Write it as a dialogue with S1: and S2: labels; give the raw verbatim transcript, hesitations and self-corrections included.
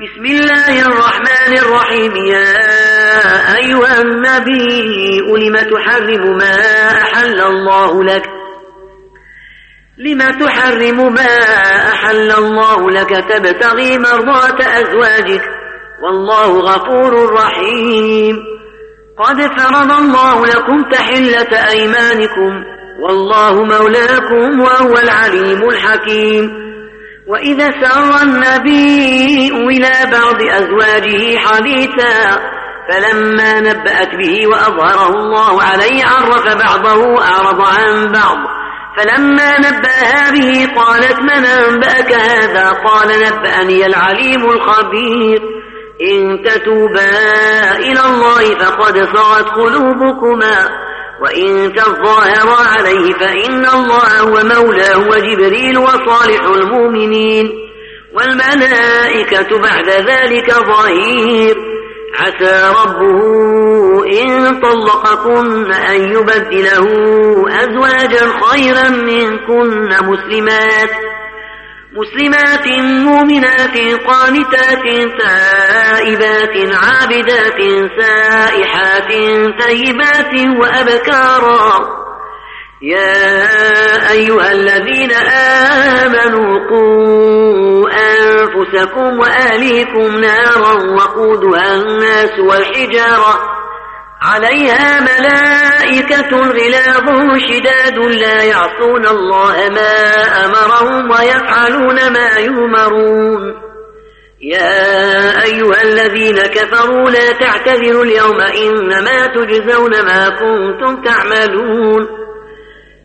S1: بسم الله الرحمن الرحيم. يا أيها النبي لم تحرم ما أحل الله لك لم تحرم ما أحل الله لك تبتغي مرضات أزواجك والله غفور رحيم. قد فرض الله لكم تحلة أيمانكم والله مولاكم وهو العليم الحكيم. وإذا سر النبي إلى بعض أزواجه حديثا فلما نبأت به وأظهره الله عليه عرف بعضه أعرض عن بعض فلما نبأها به قالت من أنبأك هذا؟ قال نبأني العليم الخبير. إن تتوبا إلى الله فقد صغت قلوبكما وإن تظاهرا عليه فإن الله هو مولاه وجبريل وصالح المؤمنين والملائكة بعد ذلك ظهير. عسى ربه إن طلقكن أن يبدله أزواجا خيرا منكن مسلمات مسلمات مؤمنات قانتات تائبات عابدات سائحات طيبات وأبكارا. يا أيها الذين آمنوا قوا أنفسكم وأهليكم نارا وقودها الناس والحجارة عليها ملائكة غلاظ شداد لا يعصون الله ما أمرهم ويفعلون ما يؤمرون. يا أيها الذين كفروا لا تعتذروا اليوم إنما تجزون ما كنتم تعملون.